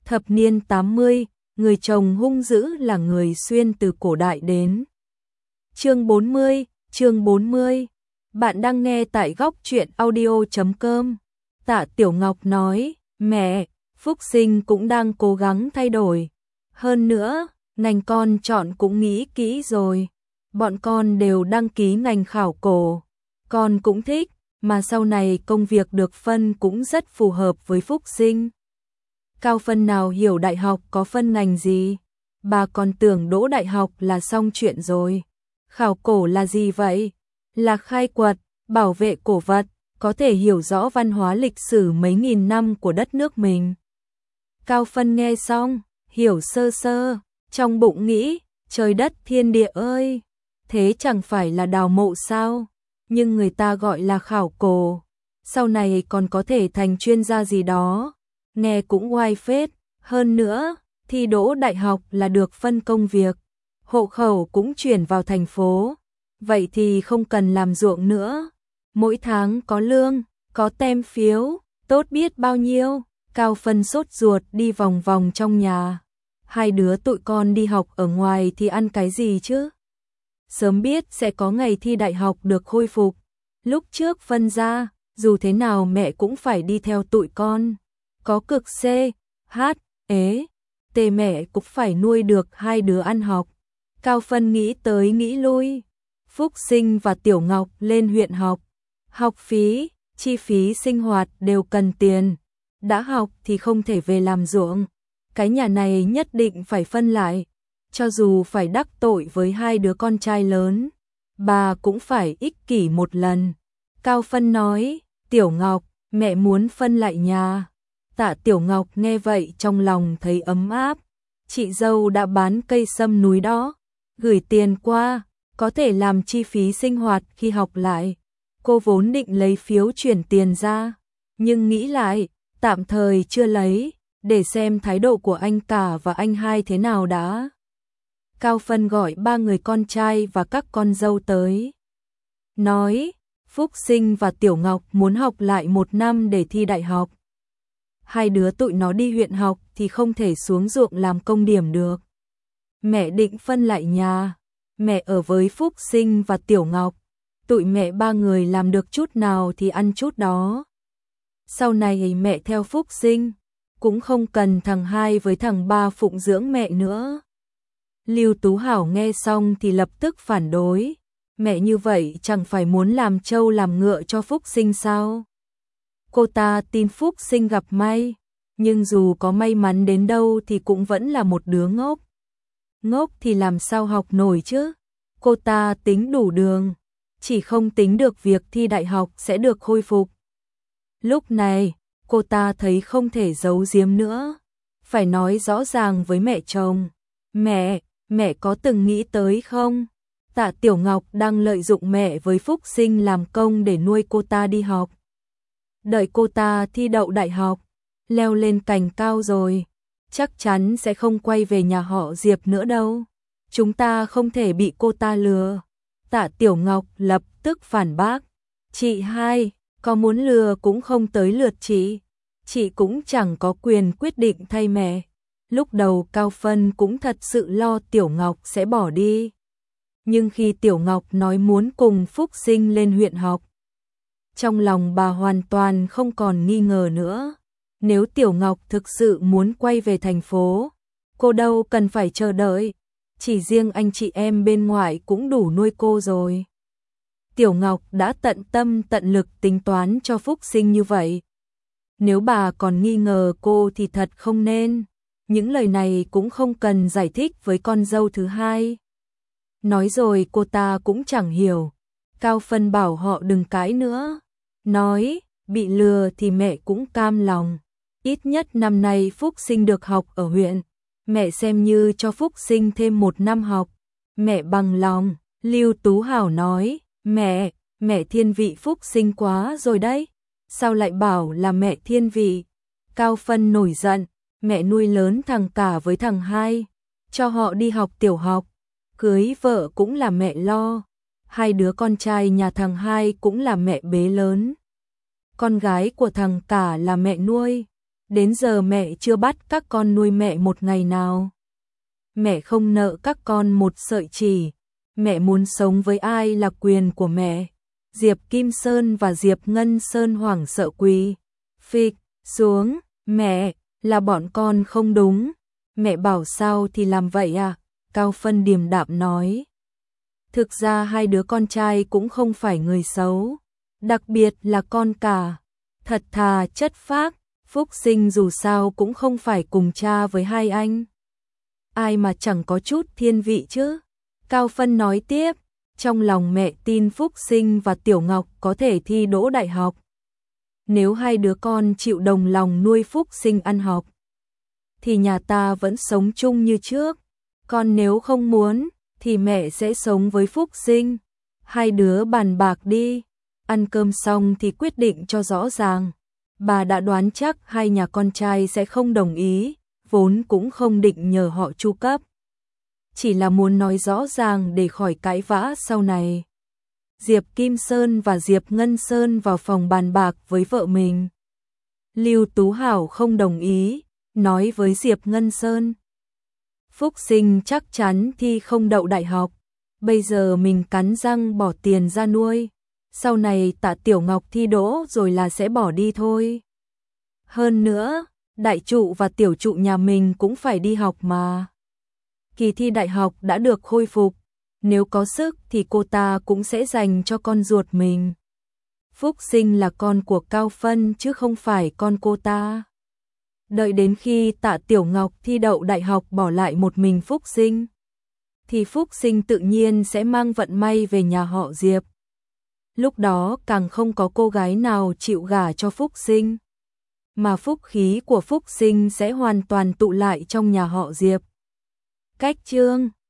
Thập niên 80, người chồng hung dữ là người xuyên từ cổ đại đến. Chương 40. Bạn đang nghe tại góc truyện audio.com. Tạ Tiểu Ngọc nói, mẹ, Phúc Sinh cũng đang cố gắng thay đổi. Hơn nữa, ngành con chọn cũng nghĩ kỹ rồi. Bọn con đều đăng ký ngành khảo cổ. Con cũng thích, mà sau này công việc được phân cũng rất phù hợp với Phúc Sinh. Cao Phân nào hiểu đại học có phân ngành gì, bà còn tưởng đỗ đại học là xong chuyện rồi. Khảo cổ là gì vậy? Là khai quật, bảo vệ cổ vật, có thể hiểu rõ văn hóa lịch sử mấy nghìn năm của đất nước mình. Cao Phân nghe xong, hiểu sơ sơ, trong bụng nghĩ, trời đất thiên địa ơi, thế chẳng phải là đào mộ sao? Nhưng người ta gọi là khảo cổ, sau này còn có thể thành chuyên gia gì đó, nghe cũng oai phết. Hơn nữa, thi đỗ đại học là được phân công việc, hộ khẩu cũng chuyển vào thành phố, vậy thì không cần làm ruộng nữa, mỗi tháng có lương, có tem phiếu, tốt biết bao nhiêu. Cao Phân sốt ruột đi vòng vòng trong nhà. Hai đứa tụi con đi học ở ngoài thì ăn cái gì chứ? Sớm biết sẽ có ngày thi đại học được khôi phục. Lúc trước phân ra, dù thế nào mẹ cũng phải đi theo tụi con. Có cực C, H, ế, T mẹ cũng phải nuôi được hai đứa ăn học. Cao Phân nghĩ tới nghĩ lui. Phúc Sinh và Tiểu Ngọc lên huyện học. Học phí, chi phí sinh hoạt đều cần tiền. Đã học thì không thể về làm ruộng. Cái nhà này nhất định phải phân lại. Cho dù phải đắc tội với hai đứa con trai lớn, bà cũng phải ích kỷ một lần. Cao Phân nói, Tiểu Ngọc, mẹ muốn phân lại nhà. Tạ Tiểu Ngọc nghe vậy trong lòng thấy ấm áp. Chị dâu đã bán cây sâm núi đó, gửi tiền qua, có thể làm chi phí sinh hoạt khi học lại. Cô vốn định lấy phiếu chuyển tiền ra, nhưng nghĩ lại, tạm thời chưa lấy, để xem thái độ của anh cả và anh hai thế nào đã. Cao Phân gọi ba người con trai và các con dâu tới. Nói, Phúc Sinh và Tiểu Ngọc muốn học lại 1 năm để thi đại học. Hai đứa tụi nó đi huyện học thì không thể xuống ruộng làm công điểm được. Mẹ định phân lại nhà. Mẹ ở với Phúc Sinh và Tiểu Ngọc. Tụi mẹ ba người làm được chút nào thì ăn chút đó. Sau này mẹ theo Phúc Sinh, cũng không cần thằng hai với thằng ba phụng dưỡng mẹ nữa. Lưu Tú Hảo nghe xong thì lập tức phản đối. Mẹ như vậy chẳng phải muốn làm trâu làm ngựa cho Phúc Sinh sao? Cô ta tin Phúc Sinh gặp may, nhưng dù có may mắn đến đâu thì cũng vẫn là một đứa ngốc. Ngốc thì làm sao học nổi chứ? Cô ta tính đủ đường, chỉ không tính được việc thi đại học sẽ được khôi phục. Lúc này, cô ta thấy không thể giấu giếm nữa, phải nói rõ ràng với mẹ chồng. Mẹ có từng nghĩ tới không? Tạ Tiểu Ngọc đang lợi dụng mẹ với Phúc Sinh làm công để nuôi cô ta đi học. Đợi cô ta thi đậu đại học, leo lên cành cao rồi, chắc chắn sẽ không quay về nhà họ Diệp nữa đâu. Chúng ta không thể bị cô ta lừa. Tạ Tiểu Ngọc lập tức phản bác. Chị hai, có muốn lừa cũng không tới lượt chị. Chị cũng chẳng có quyền quyết định thay mẹ. Lúc đầu Cao Phân cũng thật sự lo Tiểu Ngọc sẽ bỏ đi. Nhưng khi Tiểu Ngọc nói muốn cùng Phúc Sinh lên huyện học, trong lòng bà hoàn toàn không còn nghi ngờ nữa. Nếu Tiểu Ngọc thực sự muốn quay về thành phố, cô đâu cần phải chờ đợi. Chỉ riêng anh chị em bên ngoài cũng đủ nuôi cô rồi. Tiểu Ngọc đã tận tâm tận lực tính toán cho Phúc Sinh như vậy. Nếu bà còn nghi ngờ cô thì thật không nên. Những lời này cũng không cần giải thích với con dâu thứ hai. Nói rồi cô ta cũng chẳng hiểu. Cao Phân bảo họ đừng cãi nữa. Nói, bị lừa thì mẹ cũng cam lòng. Ít nhất năm nay Phúc Sinh được học ở huyện. Mẹ xem như cho Phúc Sinh thêm 1 năm học. Mẹ bằng lòng. Lưu Tú Hảo nói, mẹ thiên vị Phúc Sinh quá rồi đấy. Sao lại bảo là mẹ thiên vị? Cao Phân nổi giận. Mẹ nuôi lớn thằng cả với thằng hai, cho họ đi học tiểu học, cưới vợ cũng là mẹ lo. Hai đứa con trai nhà thằng hai cũng là mẹ bế lớn. Con gái của thằng cả là mẹ nuôi. Đến giờ mẹ chưa bắt các con nuôi mẹ một ngày nào. Mẹ không nợ các con một sợi chỉ. Mẹ muốn sống với ai là quyền của mẹ. Diệp Kim Sơn và Diệp Ngân Sơn hoảng sợ quỳ phịch xuống. Mẹ, là bọn con không đúng. Mẹ bảo sao thì làm vậy à? Cao Phân điềm đạm nói. Thực ra hai đứa con trai cũng không phải người xấu. Đặc biệt là con cả. Thật thà chất phác. Phúc Sinh dù sao cũng không phải cùng cha với hai anh. Ai mà chẳng có chút thiên vị chứ. Cao Phân nói tiếp. Trong lòng mẹ tin Phúc Sinh và Tiểu Ngọc có thể thi đỗ đại học. Nếu hai đứa con chịu đồng lòng nuôi Phúc Sinh ăn học, thì nhà ta vẫn sống chung như trước. Còn nếu không muốn, thì mẹ sẽ sống với Phúc Sinh. Hai đứa bàn bạc đi. Ăn cơm xong thì quyết định cho rõ ràng. Bà đã đoán chắc hai nhà con trai sẽ không đồng ý, vốn cũng không định nhờ họ chu cấp. Chỉ là muốn nói rõ ràng để khỏi cãi vã sau này. Diệp Kim Sơn và Diệp Ngân Sơn vào phòng bàn bạc với vợ mình. Lưu Tú Hảo không đồng ý, nói với Diệp Ngân Sơn. Phúc Sinh chắc chắn thi không đậu đại học. Bây giờ mình cắn răng bỏ tiền ra nuôi. Sau này Tạ Tiểu Ngọc thi đỗ rồi là sẽ bỏ đi thôi. Hơn nữa, đại trụ và tiểu trụ nhà mình cũng phải đi học mà. Kỳ thi đại học đã được khôi phục. Nếu có sức thì cô ta cũng sẽ dành cho con ruột mình. Phúc Sinh là con của Cao Phân chứ không phải con cô ta. Đợi đến khi Tạ Tiểu Ngọc thi đậu đại học bỏ lại một mình Phúc Sinh, thì Phúc Sinh tự nhiên sẽ mang vận may về nhà họ Diệp. Lúc đó càng không có cô gái nào chịu gả cho Phúc Sinh, mà phúc khí của Phúc Sinh sẽ hoàn toàn tụ lại trong nhà họ Diệp. Cách chương